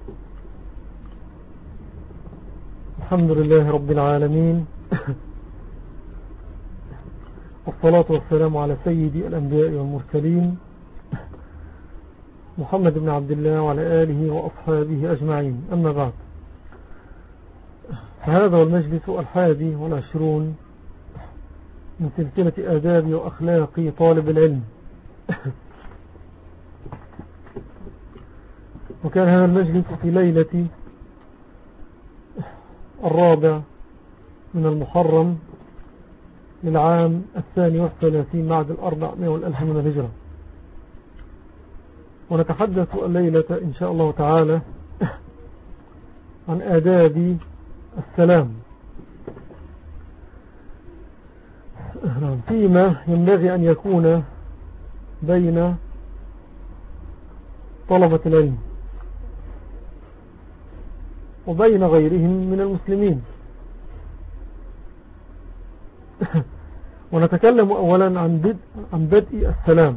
الحمد لله رب العالمين، والصلاة والسلام على سيدي الأنبياء والمرسلين محمد بن عبد الله وعلى آله وأصحابه أجمعين. أما بعد، فهذا هو المجلس 21 من سلسلة آداب وأخلاق طالب العلم. وكان هذا المجلس في ليلة 4 من المحرم للعام 32 بعد 400 من الهجرة. ونتحدث الليلة إن شاء الله تعالى عن آداب السلام، فيما ينبغي أن يكون بين طلبة العلم وبين غيرهم من المسلمين. ونتكلم أولا عن بدء السلام.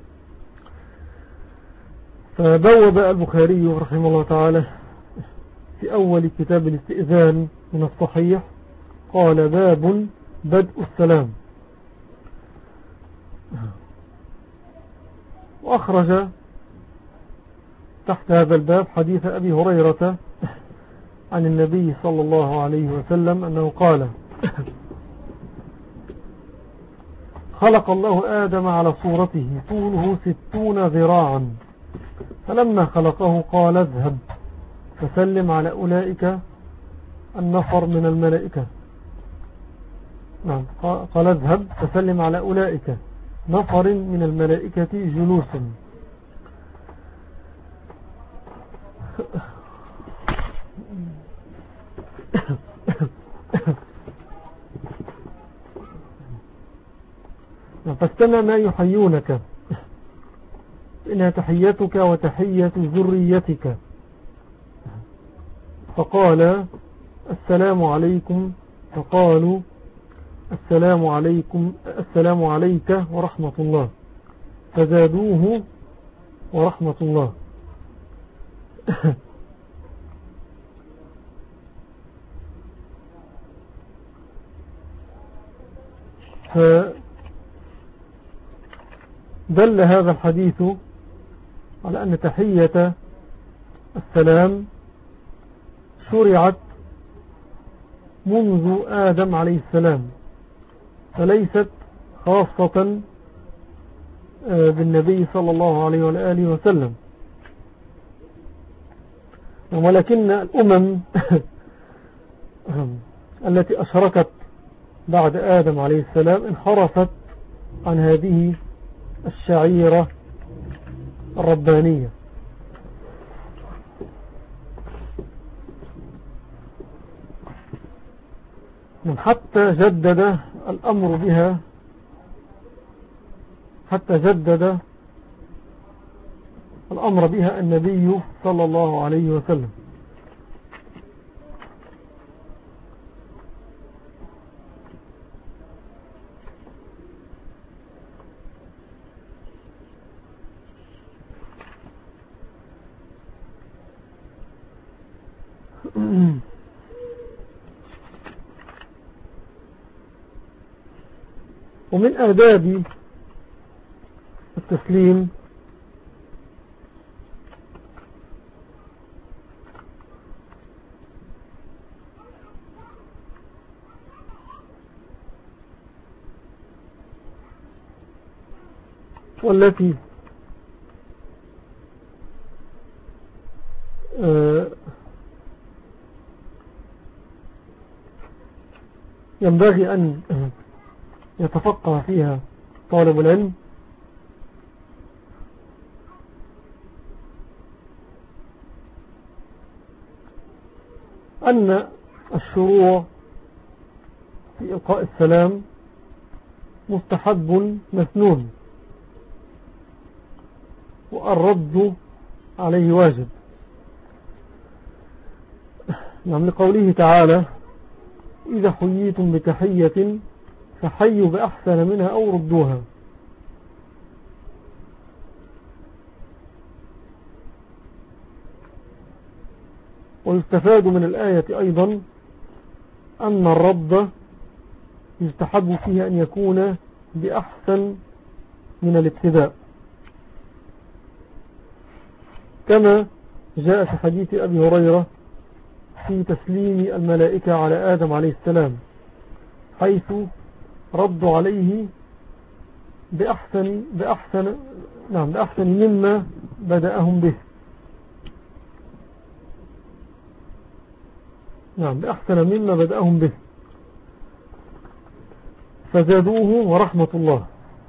فبوب البخاري رحمه الله تعالى في أول كتاب الاستئذان من الصحيح قال: باب بدء السلام. وأخرج تحت هذا الباب حديث أبي هريرة عن النبي صلى الله عليه وسلم أنه قال: خلق الله آدم على صورته طوله 60 ذراعا، فلما خلقه قال: اذهب فسلم على أولئك النفر من الملائكة. نعم، قال: اذهب فسلم على أولئك نفر من الملائكة جلوس. فاستمع ما يحيونك، إنها تحيتك وتحية ذريتك. فقال: السلام عليكم، فقالوا: السلام عليكم، السلام عليك ورحمة الله، فزادوه ورحمة الله. فدل هذا الحديث على أن تحية السلام شرعت منذ آدم عليه السلام، فليست خاصة بالنبي صلى الله عليه وآله وسلم، ولكن الأمم التي أشركت بعد آدم عليه السلام انحرفت عن هذه الشعيرة الربانية. حتى جدد الأمر بها، حتى جدد الأمر بها النبي صلى الله عليه وسلم. ومن آداب التسليم والتي ينبغي أن يتفقه فيها طالب العلم، أن الشروع في إلقاء السلام مستحب مسنون، والرد عليه واجب. نعم، لقوله تعالى: إذا حييتم بتحية فحيوا بأحسن منها أو ردوها. ويستفاد من الآية أيضا أن الرد يستحب فيه أن يكون بأحسن من الابتداء، كما جاء في حديث أبي هريرة في تسليم الملائكة على آدم عليه السلام، حيث ردوا عليه بأحسن مما بدأهم به. بأحسن مما بدأهم به، فزادوه ورحمة الله.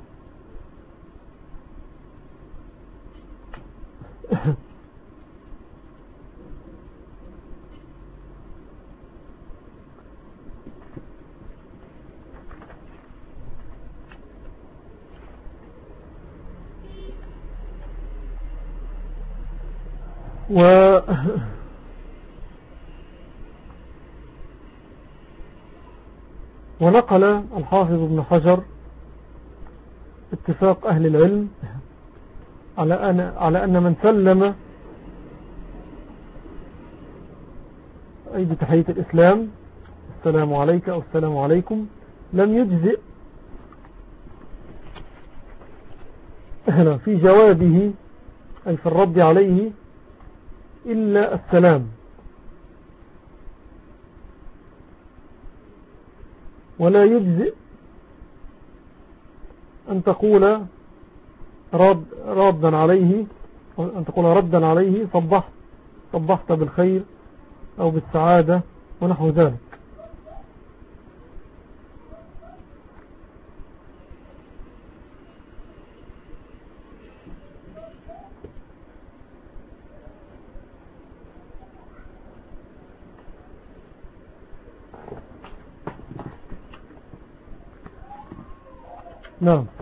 ونقل الحافظ ابن حجر اتفاق أهل العلم على أن من سلم أي بتحية الإسلام السلام عليك أو السلام عليكم لم يجزئ في جوابه أي في الرد عليه إلا السلام، ولا يجزئ أن تقول ردا عليه صبحت بالخير أو بالسعادة ونحو ذلك. نعم.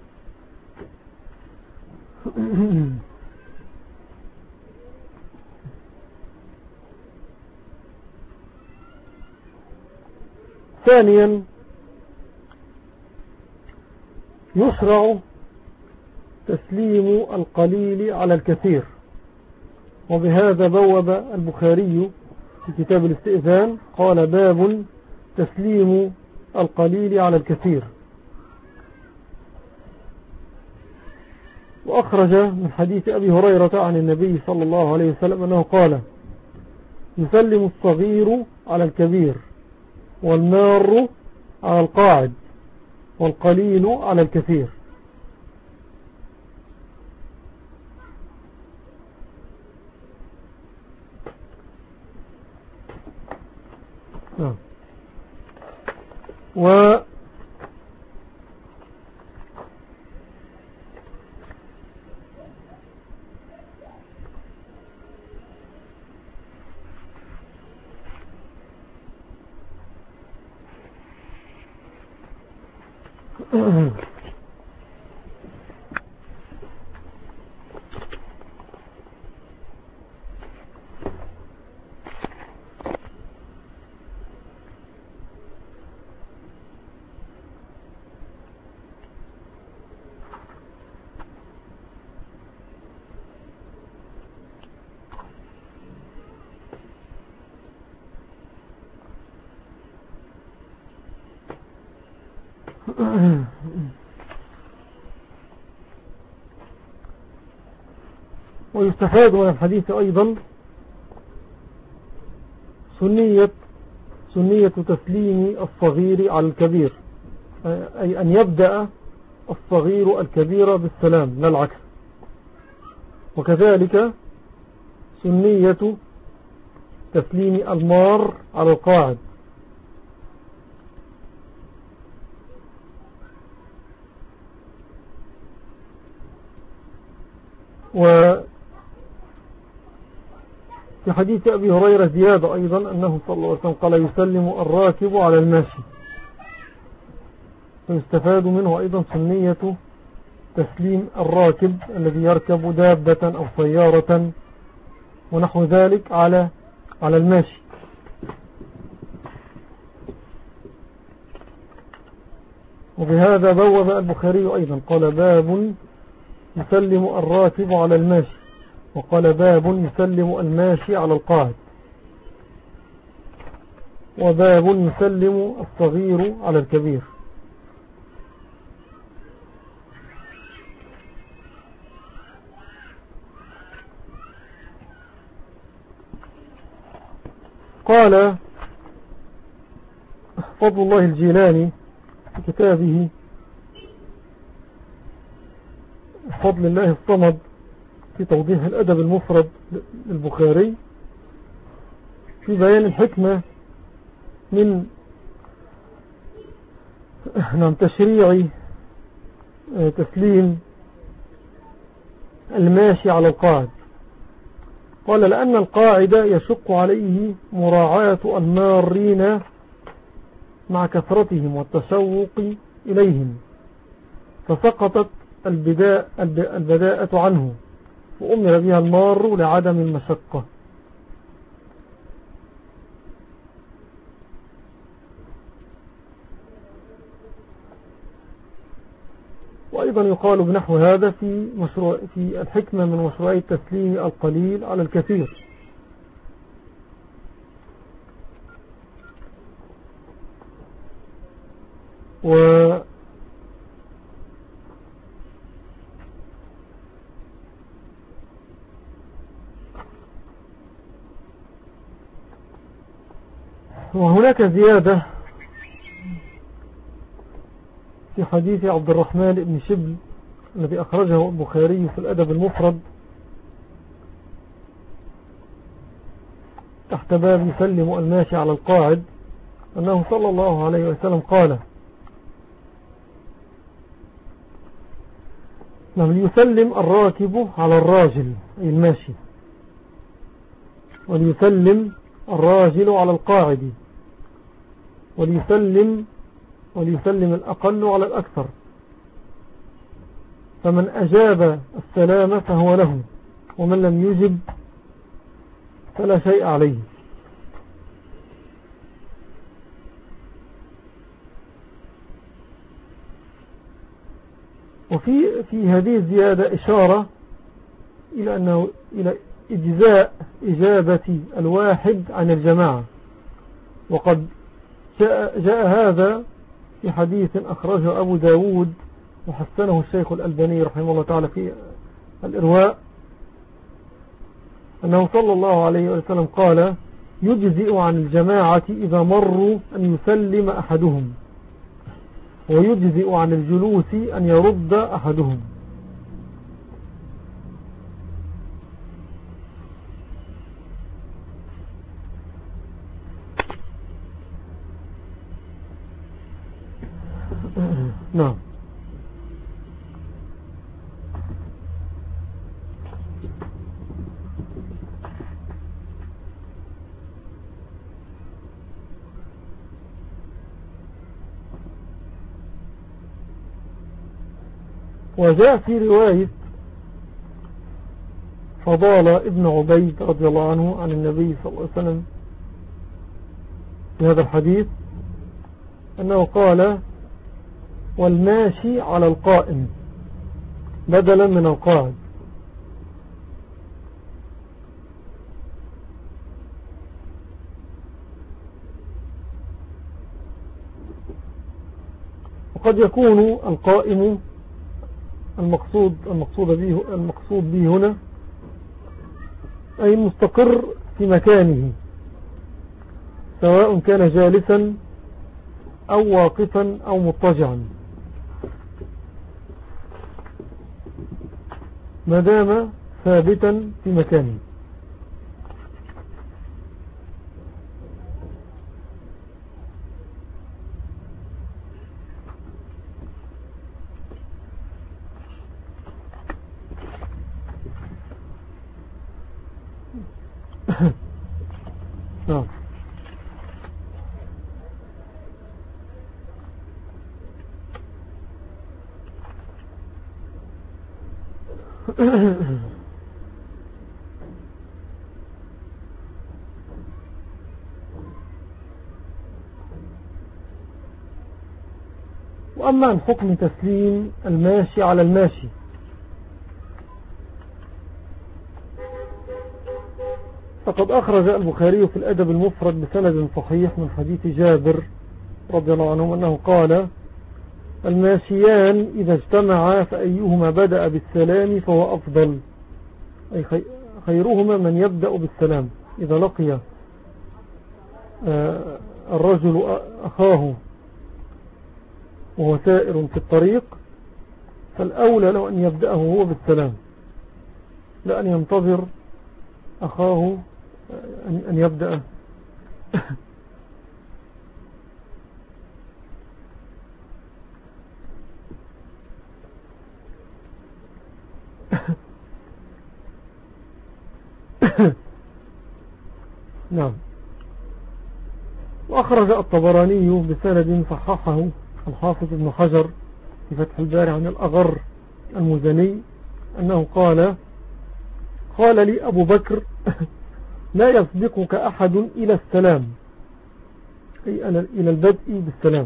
ثانيا يشرع تسليم القليل على الكثير، وبهذا بوب البخاري في كتاب الاستئذان قال باب تسليم القليل على الكثير. وأخرج من حديث أبي هريرة عن النبي صلى الله عليه وسلم أنه قال يسلم الصغير على الكبير والمار على القاعد والقليل على الكثير. ويستفاد من الحديث أيضا سنية تسليم الصغير على الكبير، أي أن يبدأ الصغير الكبير بالسلام لا العكس. وكذلك سنية تسليم المار على القاعد. وفي حديث أبي هريرة زيادة أيضا أنه صلى الله عليه وسلم قال يسلم الراكب على الماشي، فيستفاد منه أيضا سنية تسليم الراكب الذي يركب دابة أو سيارة ونحو ذلك على الماشي. وبهذا بوب البخاري أيضا قال باب يسلم الراكب على الماشي، وقال باب يسلم الماشي على القاعد. وباب يسلم الصغير على الكبير. قال فضل الله الجيلاني في كتابه فضل الله الصمد في توضيح الأدب المفرد للبخاري في بيان الحكمة من تشريع تسليم الماشي على القاعد. قال لأن القاعد يشق عليه مراعاة المارين مع كثرتهم والتشوق إليهم، فسقطت البداءة عنه، وأمر بها المار لعدم المشقة. وأيضا يقال بنحو هذا في الحكمة من مشروعية تسليم القليل على الكثير. وهناك زيادة في حديث عبد الرحمن بن شبل الذي أخرجه البخاري في الأدب المفرد تحت باب يسلم الماشي على القاعد، أنه صلى الله عليه وسلم قال: ليسلم الراكب على الراجل أي الماشي، وليسلم الراجل على القاعد، وليسلم الأقل على الأكثر، فمن أجاب السلام فهو له، ومن لم يجب فلا شيء عليه. وفي هذه الزيادة إشارة إلى إجزاء إجابة الواحد عن الجماعة، وقد جاء هذا في حديث أخرجه أبو داود وحسنه الشيخ الألباني رحمه الله تعالى في الإرواء، أنه صلى الله عليه وسلم قال: يجزئ عن الجماعة إذا مروا أن يسلم أحدهم، ويجزئ عن الجلوس أن يرد أحدهم. نعم. وجاء في رواية فضالة ابن عبيد رضي الله عنه عن النبي صلى الله عليه وسلم في هذا الحديث أنه قال: والماشي على القائم بدلا من القاعد. وقد يكون القائم المقصود به هنا أي مستقر في مكانه، سواء كان جالسا أو واقفا أو مضطجعا، ما دام ثابتا في مكانه. نعم. وأما عن حكم تسليم الماشي على الماشي فقد أخرج البخاري في الأدب المفرد بسند صحيح من حديث جابر رضي الله عنه أنه قال: الماشيان إذا اجتمعا فأيهما بدأ بالسلام فهو أفضل، أي خيرهما من يبدأ بالسلام. إذا لقي الرجل أخاه وهو سائر في الطريق فالأولى له أن يبدأه هو بالسلام، لا أن ينتظر أخاه أن يبدأ. نعم. وأخرج الطبراني بسند صححه الحافظ ابن حجر في فتح الباري عن الأغر المزني أنه قال لي أبو بكر: لا يسبقك أحد إلى السلام، أي إلى البدء بالسلام.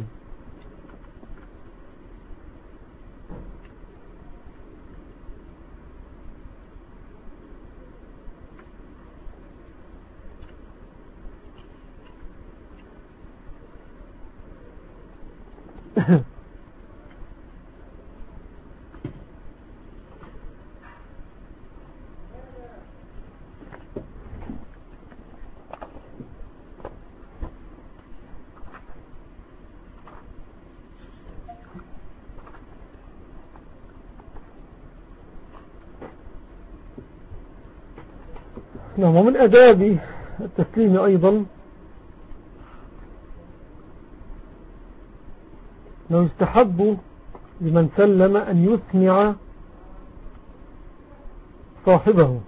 نعم. ومن آداب التسليم أيضا أنه يستحب لمن سلم أن يسمع صاحبه،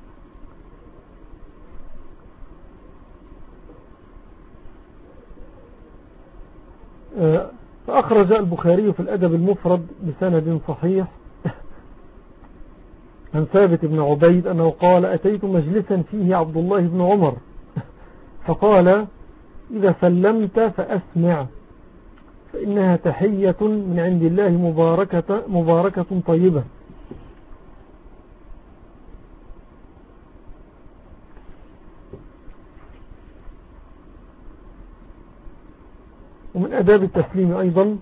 فأخرج البخاري في الأدب المفرد بسند صحيح عن ثابت بن عبيد أنه قال: أتيت مجلسا فيه عبد الله بن عمر فقال: إذا سلمت فأسمع، فإنها تحية من عند الله مباركة طيبة. ومن أداب التسليم أيضا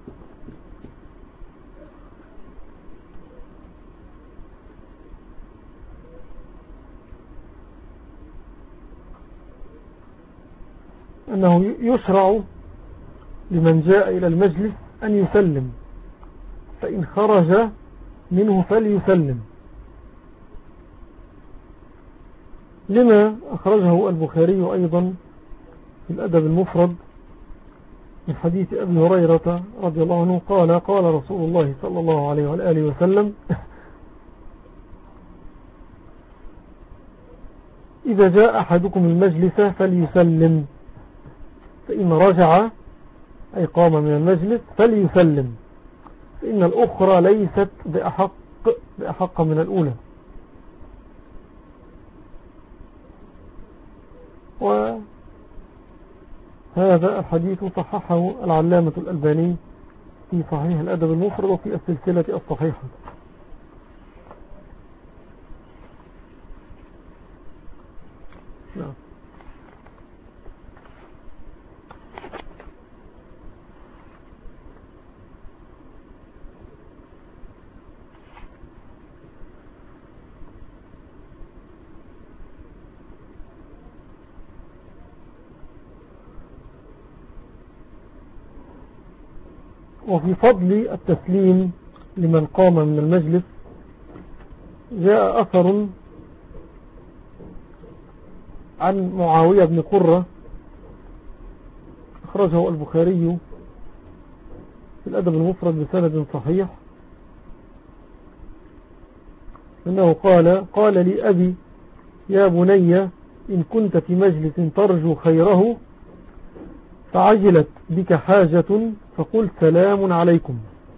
أنه يشرع لمن جاء إلى المجلس أن يسلم، فإن خرج منه فليسلم، لما أخرجه البخاري أيضا في الأدب المفرد من حديث أبي هريرة رضي الله عنه قال: قال رسول الله صلى الله عليه وآله وسلم: إذا جاء أحدكم المجلس فليسلم، فإن رجع أي قام من المجلس فليسلم، فإن الأخرى ليست بأحق من الأولى. وهذا الحديث صححه العلامة الألباني في صحيح الأدب المفرد وفي السلسلة الصحيحة. نعم. وفي فضل التسليم لمن قام من المجلس جاء أثر عن معاوية بن قرة أخرجه البخاري في الأدب المفرد بسند صحيح أنه قال لي أبي: يا بني، إن كنت في مجلس ترجو خيره فعجلت بك حاجة فقل سلام عليكم،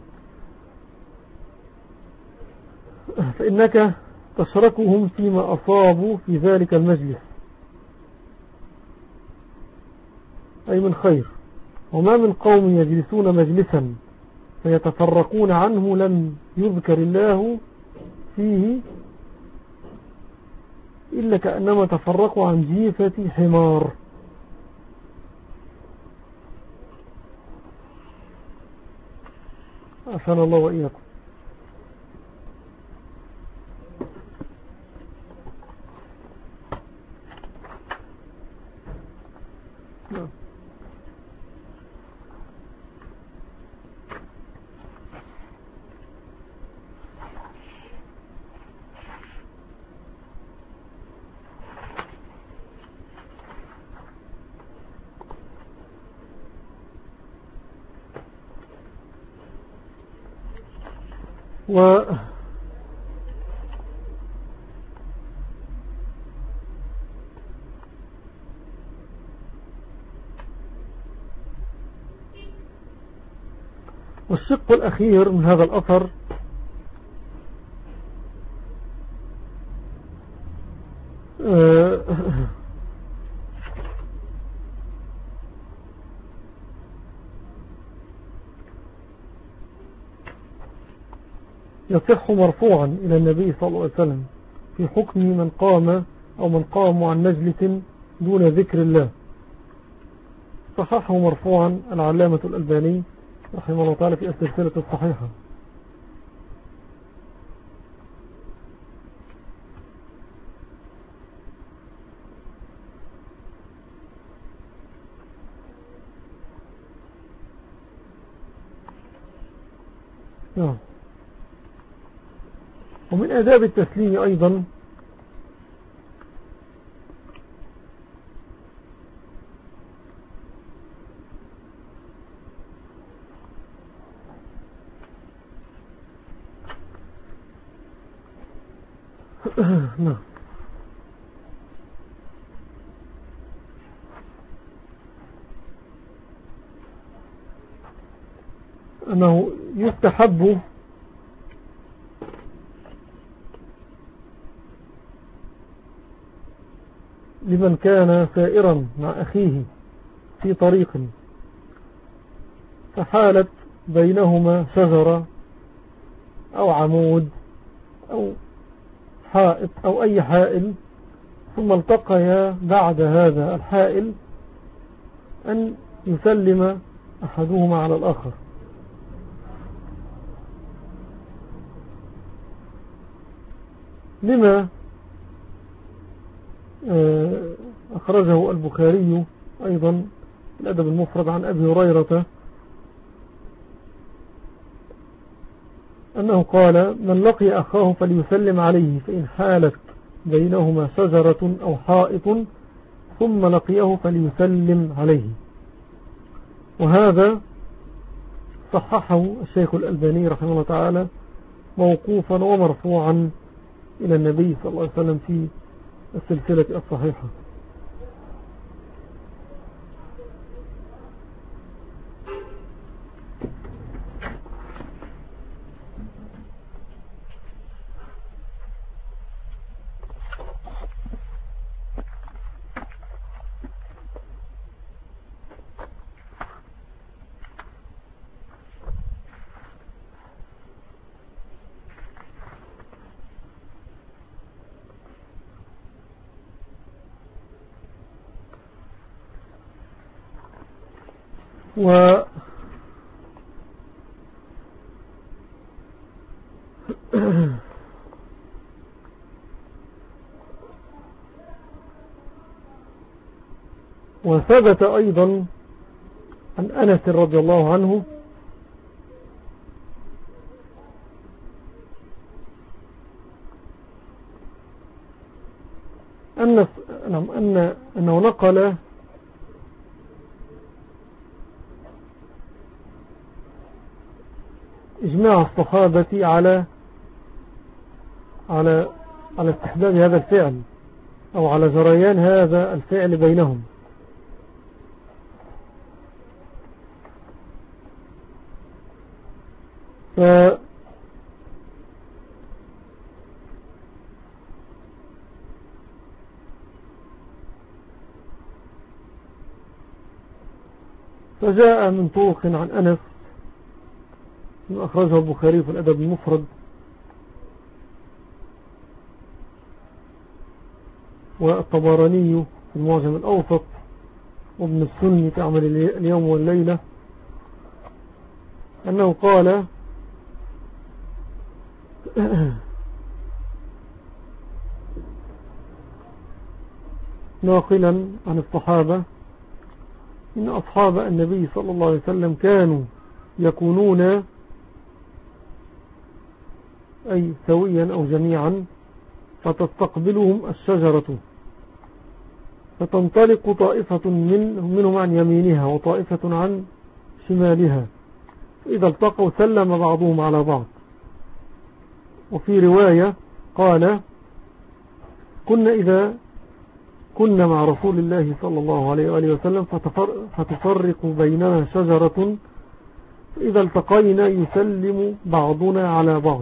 فإنك تشركهم فيما أصابوا في ذلك المجلس، أي من خير. وما من قوم يجلسون مجلسا فيتفرقون عنه لم يذكر الله فيه إلا كأنما تفرقوا عن جيفة حمار. عافانا الله وإياكم. والشق الأخير من هذا الأثر يصح مرفوعا إلى النبي صلى الله عليه وسلم في حكم من قام أو من قام عن مجلس دون ذكر الله. صححه مرفوعا العلامة الألباني رحمه الله تعالى في السلسلة الصحيحة. نعم. ومن آداب التسليم أيضا نعم أنه يستحب لمن كان سائرا مع أخيه في طريق فحالت بينهما شجرة أو عمود أو حائط أو أي حائل ثم التقيا بعد هذا الحائل أن يسلم أحدهما على الآخر. لما أخرجه البخاري أيضا الأدب المفرد عن أبي هريرة أنه قال: من لقي أخاه فليسلم عليه، فإن حالت بينهما شجرة أو حائط ثم لقيه فليسلم عليه. وهذا صححه الشيخ الألباني رحمه الله تعالى موقوفا ومرفوعا إلى النبي صلى الله عليه وسلم في السلسلة الصحيحة. وثبت أيضا عن أنس رضي الله عنه أنه نقل إجماع الصحابة على استحباب هذا الفعل أو على جريان هذا الفعل بينهم. فجاء من طرق عن أنس من أخرجه البخاري في الأدب المفرد والطبراني في المعجم الأوسط، وابن السني في عمل اليوم والليلة، أنه قال ناقلا عن الصحابة إن أصحاب النبي صلى الله عليه وسلم كانوا يكونون أي سويا أو جميعا فتستقبلهم الشجرة فتنطلق طائفة منهم عن يمينها وطائفة عن شمالها، إذا التقوا سلم بعضهم على بعض. وفي رواية قال إذا كنا مع رسول الله صلى الله عليه وآله وسلم فتفرق بيننا شجرة، إذا التقينا يسلم بعضنا على بعض.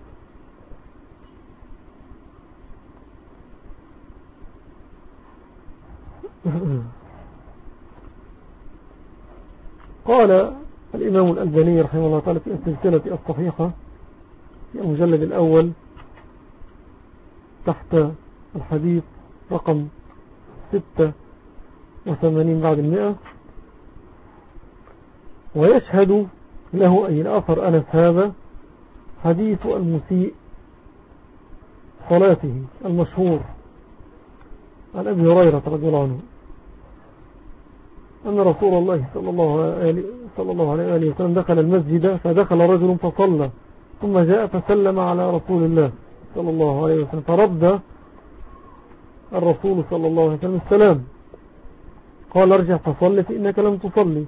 قال الإمام الألباني رحمه الله تعالى في السلسلة الصحيحة في المجلد الأول تحت الحديث رقم 86 بعد 100: ويشهد له أي الأثر أنس هذا حديث المسيء صلاته المشهور عن أبي هريرة رضي الله عنه أن رسول الله صلى الله عليه وسلم دخل المسجد، فدخل رجل فصلى، ثم جاء فسلم على رسول الله صلى الله عليه وسلم، فرد الرسول صلى الله عليه وسلم السلام، قال ارجع فصل فإنك لم تصلي.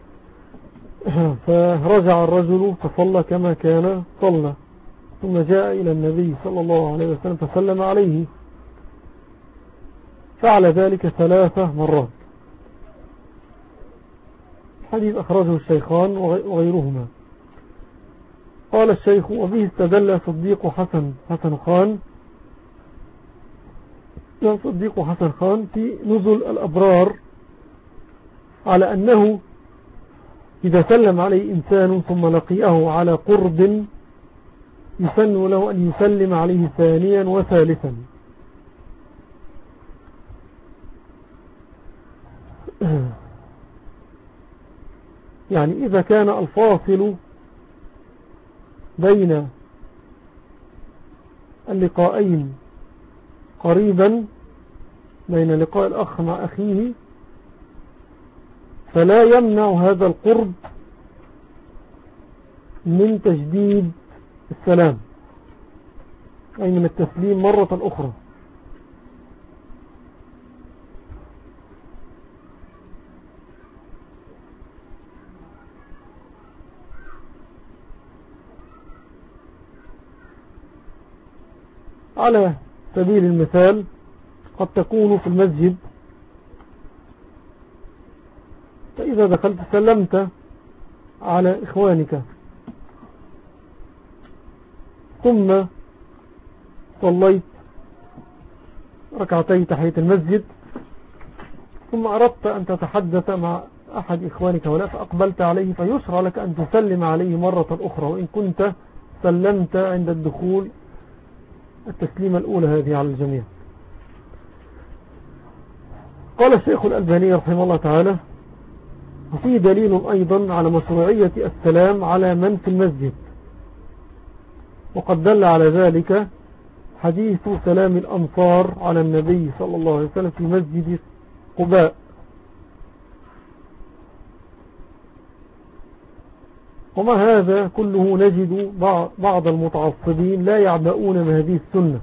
فرجع الرجل فصلى كما كان صلى، ثم جاء إلى النبي صلى الله عليه وسلم فسلم عليه، فعل ذلك 3 مرات. الحديث أخرجه الشيخان وغيرهما. قال الشيخ: وبه استدل صديق حسن خان في نزل الأبرار على أنه إذا سلم عليه إنسان ثم لقيه على قرب يسن له أن يسلم عليه ثانيا وثالثا. يعني إذا كان الفاصل بين اللقاءين قريبا، بين لقاء الأخ مع أخيه، فلا يمنع هذا القرب من تجديد السلام، أي من التسليم مرة أخرى. على سبيل المثال قد تكون في المسجد، فإذا دخلت سلمت على إخوانك، ثم صليت ركعتي تحية المسجد، ثم أردت أن تتحدث مع أحد إخوانك ولا فأقبلت عليه، فيشرع لك أن تسلم عليه مرة أخرى، وإن كنت سلمت عند الدخول التسليمة الأولى هذه على الجميع. قال الشيخ الألباني رحمه الله تعالى: وفيه دليل أيضا على مشروعية السلام على من في المسجد، وقد دل على ذلك حديث سلام الأنصار على النبي صلى الله عليه وسلم في مسجد قباء. وما هذا كله نجد بعض المتعصبين لا يعبؤون بهذه السنة،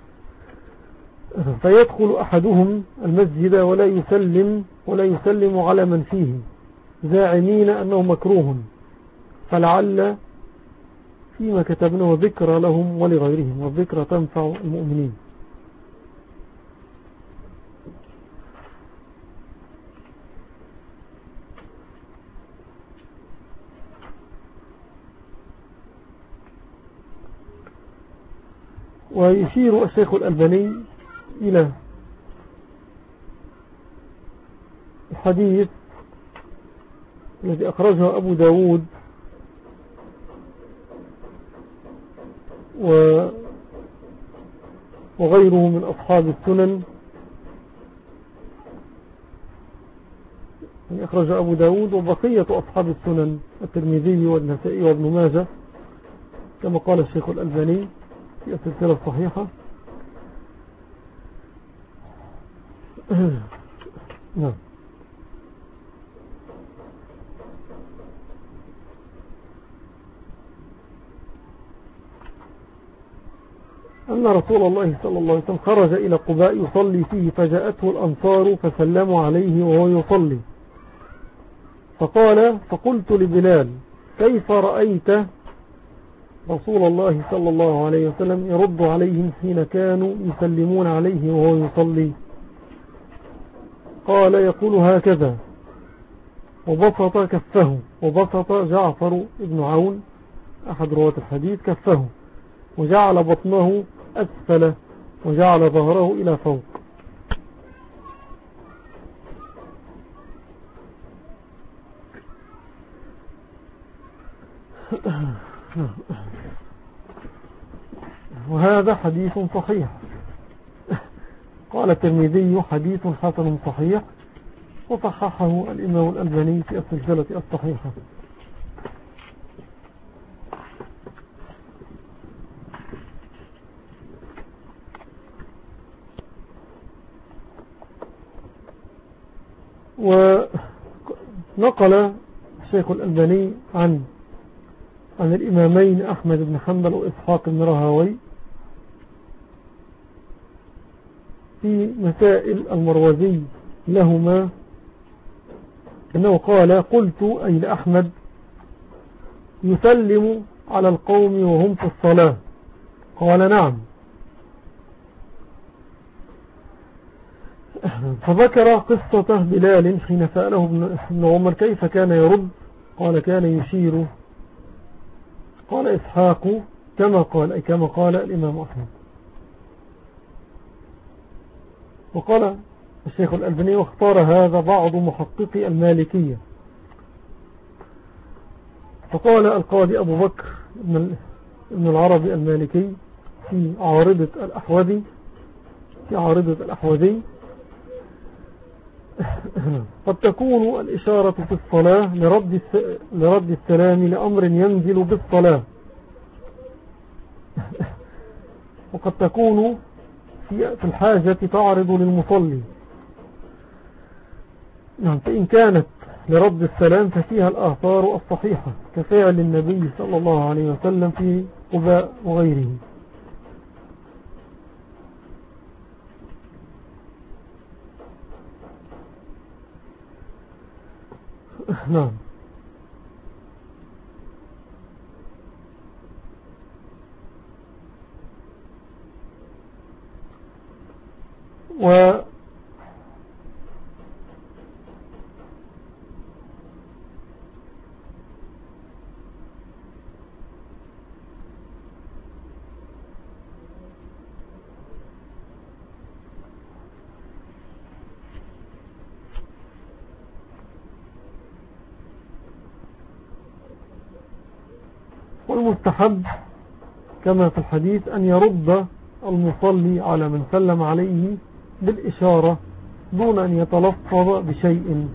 فيدخل أحدهم المسجد ولا يسلم على من فيه، زاعمين أنه مكروه، فلعل فيما كتبناه ذكرى لهم ولغيرهم، والذكرى تنفع المؤمنين. ويشير الشيخ الألباني إلى الحديث الذي أخرجه أبو داود وغيره من أصحاب السنن يعني أخرج أبو داود وبقية أصحاب السنن الترمذي والنسائي وابن ماجه كما قال الشيخ الألباني في السلسلة الصحيحة. نعم. أن رسول الله صلى الله عليه وسلم خرج إلى قباء يصلي فيه فجاءته الأنصار فسلموا عليه وهو يصلي فقلت لبلال كيف رأيت رسول الله صلى الله عليه وسلم يرد عليهم حين كانوا يسلمون عليه وهو يصلي؟ قال يقول هكذا وبسط كفه، وبسط جعفر بن عون أحد رواة الحديث كفه وجعل بطنه أسفل وجعل ظهره إلى فوق. وهذا حديث صحيح. قال الترمذي حديث حسن صحيح، وصححه الإمام الألباني في السلسلة الصحيحة. ونقل الشيخ الألباني عن الإمامين أحمد بن حنبل وإسحاق بن راهويه في مسائل المروزي لهما أنه قال قلت أي لأحمد يسلم على القوم وهم في الصلاة؟ قال نعم. فذكر قصة بلال حين سأله ابن عمر كيف كان يرد، قال كان يشير. قال إسحاق كما قال، أي كما قال الإمام أحمد. وقال الشيخ الألباني واختار هذا بعض محققي المالكية. فقال القاضي أبو بكر ابن العربي المالكي في عارضة الأحوذي قد تكون الإشارة في الصلاة لرد السلام لأمر ينزل بالصلاة، وقد تكون في الحاجة تعرض للمصلي. فإن كانت لرد السلام ففيها الآثار الصحيحة كفعل النبي صلى الله عليه وسلم في قباء وغيره. نعم. والمستحب كما في الحديث أن يرد المصلي على من سلم عليه بالإشارة دون أن يتلفظ بشيء.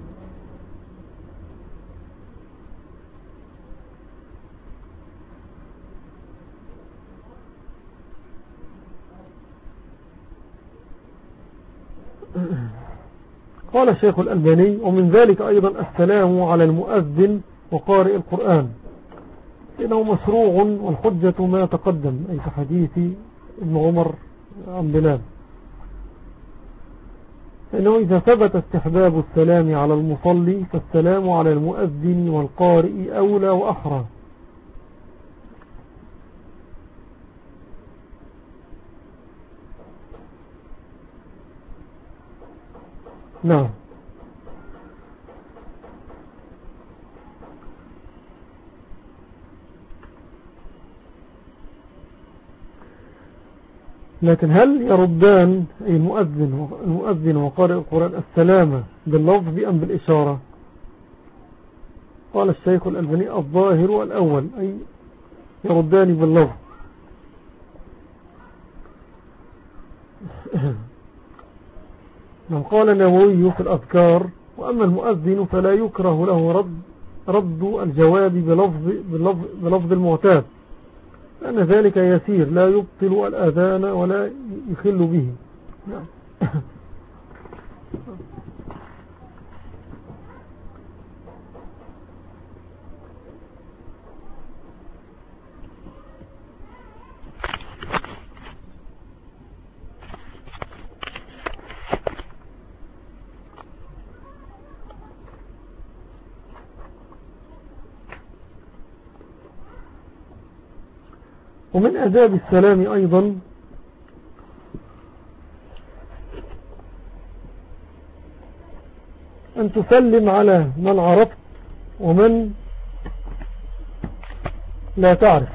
قال الشيخ الألباني ومن ذلك أيضا السلام على المؤذن وقارئ القرآن، إنه مشروع والحجة ما تقدم، أي في حديث ابن عمر عن بلال، إنه إذا ثبت استحباب السلام على المصلي فالسلام على المؤذن والقارئ أولى وأحرى. نعم. لكن هل يردان أي المؤذن وقارئ القرآن السلام باللفظ أم بالإشارة؟ قال الشيخ الألباني الظاهر الأول، أي يردان باللفظ. قال النووي في الأذكار وأما المؤذن فلا يكره له رد الجواب بلفظ المعتاد، لأن ذلك يسير لا يبطل الأذان ولا يخل به. نعم. ومن آداب السلام أيضا أن تسلم على من عرفت ومن لا تعرف.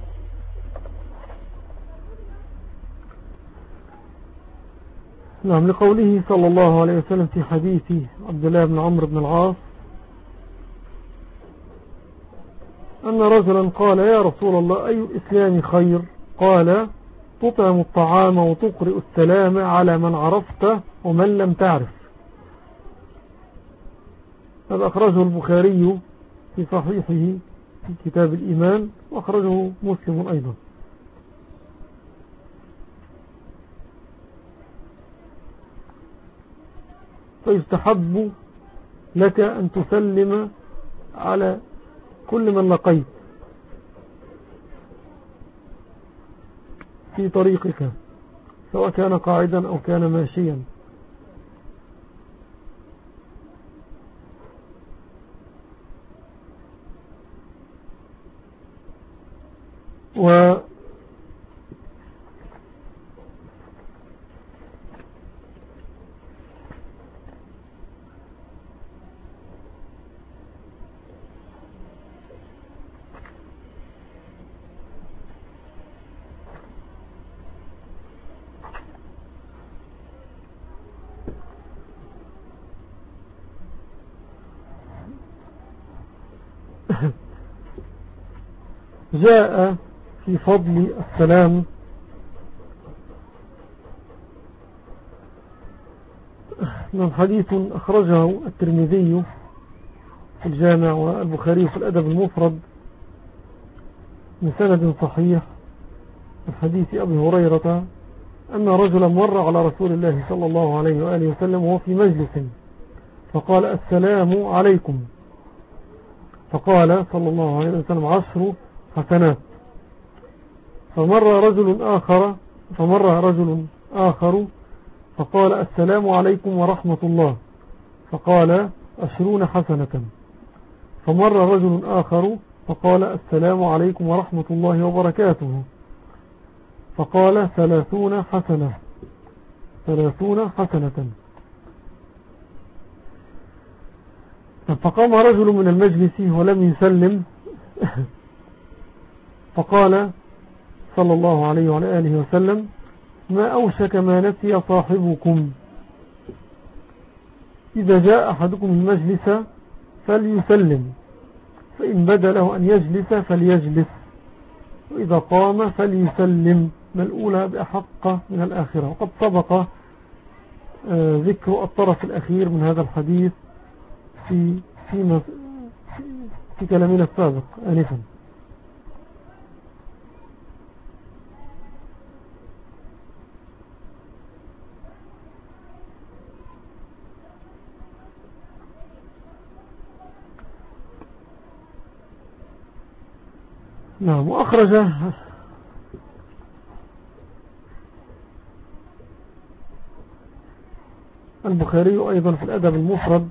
نعم، لقوله صلى الله عليه وسلم في حديث عبد الله بن عمرو بن العاص أن رجلا قال: يا رسول الله، أي الإسلام خير؟ قال: تطعم الطعام وتقرئ السلام على من عرفت ومن لم تعرف. هذا أخرجه البخاري في صحيحه في كتاب الإيمان، وأخرجه مسلم أيضا. فيستحب لك أن تسلم على كل من لقيت في طريقك، سواء كان قاعدا أو كان ماشيا. جاء في فضل السلام من حديث أخرجه الترمذي في الجامع والبخاري في الأدب المفرد بسند صحيح، من حديث أبي هريرة أن رجلا مر على رسول الله صلى الله عليه وآله وسلم وهو في مجلس، فقال: السلام عليكم. فقال صلى الله عليه وسلم: 10 حسنات. فمر رجل آخر فقال: السلام عليكم ورحمة الله. فقال: 20 حسنة. فمر رجل آخر فقال: السلام عليكم ورحمة الله وبركاته. فقال: 30 حسنة. 30 حسنة. فقام رجل من المجلس ولم يسلم، فقال صلى الله عليه وعلى آله وسلم: ما أوشك ما نسي صاحبكم، إذا جاء أحدكم المجلس فليسلم، فإن بدا له أن يجلس فليجلس، وإذا قام فليسلم، ما الأولى بأحق من الآخرة. وقد سبق ذكر الطرف الأخير من هذا الحديث في كلامنا السابق آنفا. نعم. وأخرج البخاري أيضا في الأدب المفرد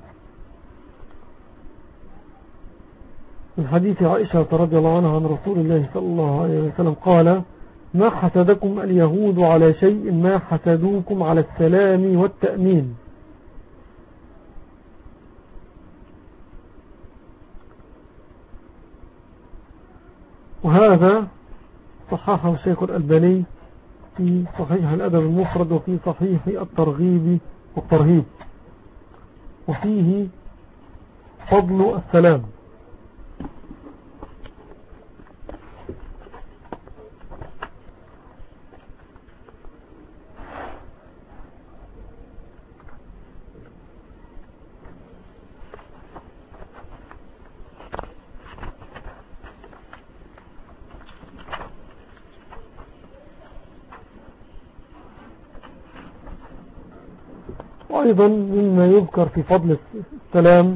من حديث عائشة رضي الله عنها عن رسول الله صلى الله عليه وسلم قال: ما حسدكم اليهود على شيء ما حسدوكم على السلام والتأمين. وهذا صححه الشيخ الألباني في صحيح الأدب المفرد وفي صحيح الترغيب والترهيب، وفيه فضل السلام. وأيضا مما يذكر في فضل السلام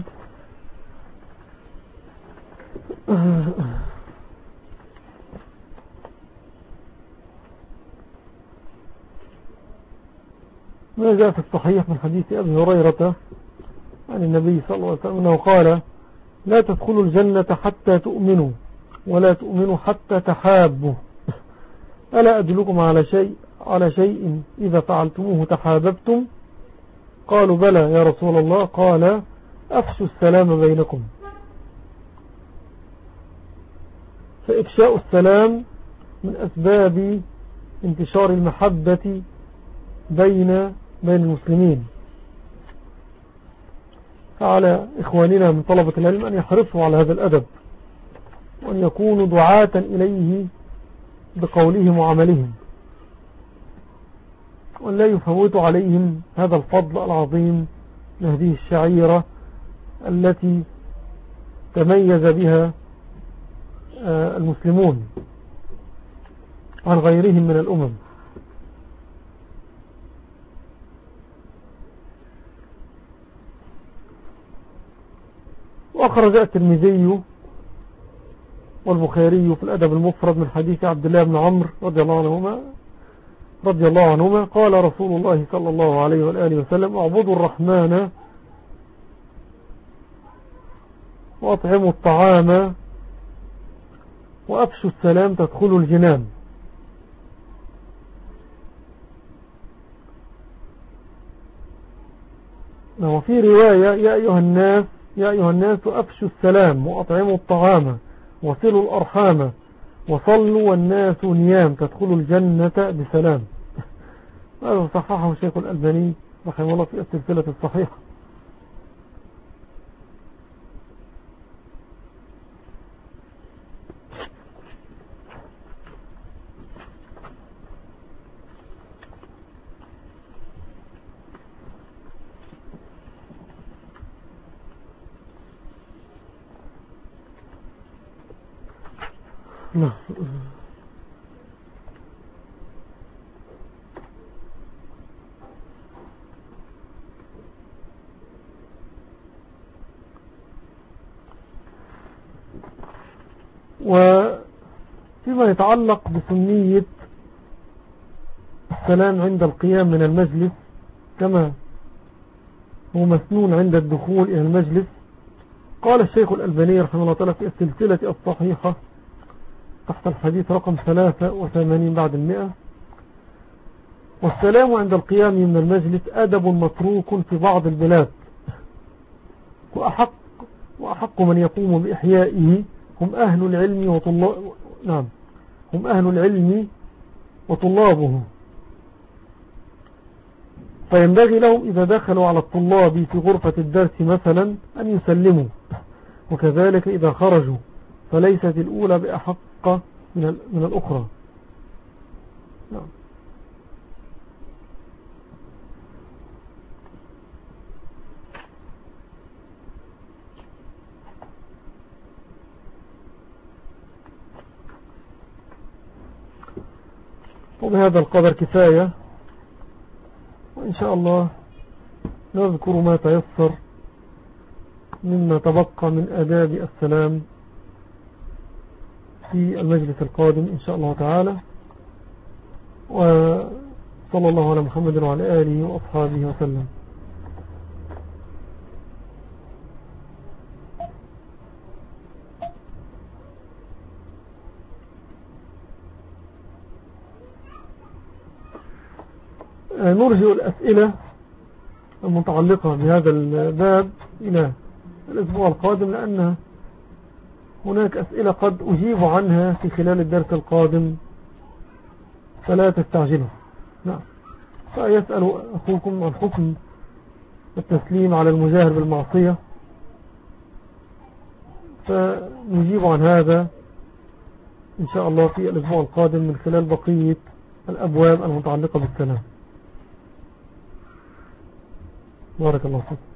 ما جاء في الصحيح من حديث أبي هريرة عن النبي صلى الله عليه وسلم أنه قال: لا تدخلوا الجنة حتى تؤمنوا ولا تؤمنوا حتى تحابوا، ألا أدلكم على شيء إذا فعلتموه تحاببتم؟ قالوا: بلى يا رسول الله. قال: أفشوا السلام بينكم. فإفشاء السلام من أسباب انتشار المحبة بين المسلمين، فعلى إخواننا من طلبة العلم أن يحرصوا على هذا الأدب وأن يكونوا دعاة إليه بقولهم وعملهم، وأن لا يفوتوا عليهم هذا الفضل العظيم لهذه الشعيرة التي تميز بها المسلمون عن غيرهم من الأمم. وأخرج الترمذي والبخاري في الأدب المفرد من حديث عبد الله بن عمرو رضي الله عنهما قال رسول الله صلى الله عليه وآله وسلم: اعبدوا الرحمن وأطعموا الطعام وأفشوا السلام تدخلوا الجنان. وفي رواية: يا أيها الناس أفشوا السلام وأطعموا الطعام وصلوا الأرحام وصلوا والناس نيام تدخلوا الجنة بسلام. هذا صححه الشيخ الألباني رحمه الله في السلسلة الصحيحة. نعم. وفيما يتعلق بسنية السلام عند القيام من المجلس كما هو مسنون عند الدخول إلى المجلس، قال الشيخ الألباني رحمه الله تعالى في السلسلة الصحيحة تحت الحديث رقم 83 بعد 100: والسلام عند القيام من المجلس أدب متروك في بعض البلاد، وأحق من يقوم بإحيائه هم أهل العلم وطلابه، فينبغي لهم إذا دخلوا على الطلاب في غرفة الدرس مثلا أن يسلموا، وكذلك إذا خرجوا، فليست الأولى بأحق من الأخرى. نعم. وبهذا القدر كفاية، وإن شاء الله نذكر ما تيسر مما تبقى من آداب السلام في المجلس القادم إن شاء الله تعالى. وصلى الله على محمد وعلى آله وأصحابه وسلم. نرجع الأسئلة المتعلقة بهذا الباب إلى الأسبوع القادم، لأن هناك أسئلة قد أجيب عنها في خلال الدرس القادم فلا تستعجلوا. نعم. فيسأل أخوكم عن حكم التسليم على المجاهر بالمعصية، فنجيب عن هذا إن شاء الله في الأسبوع القادم من خلال بقية الأبواب المتعلقة بالسلام. بارك الله فيك.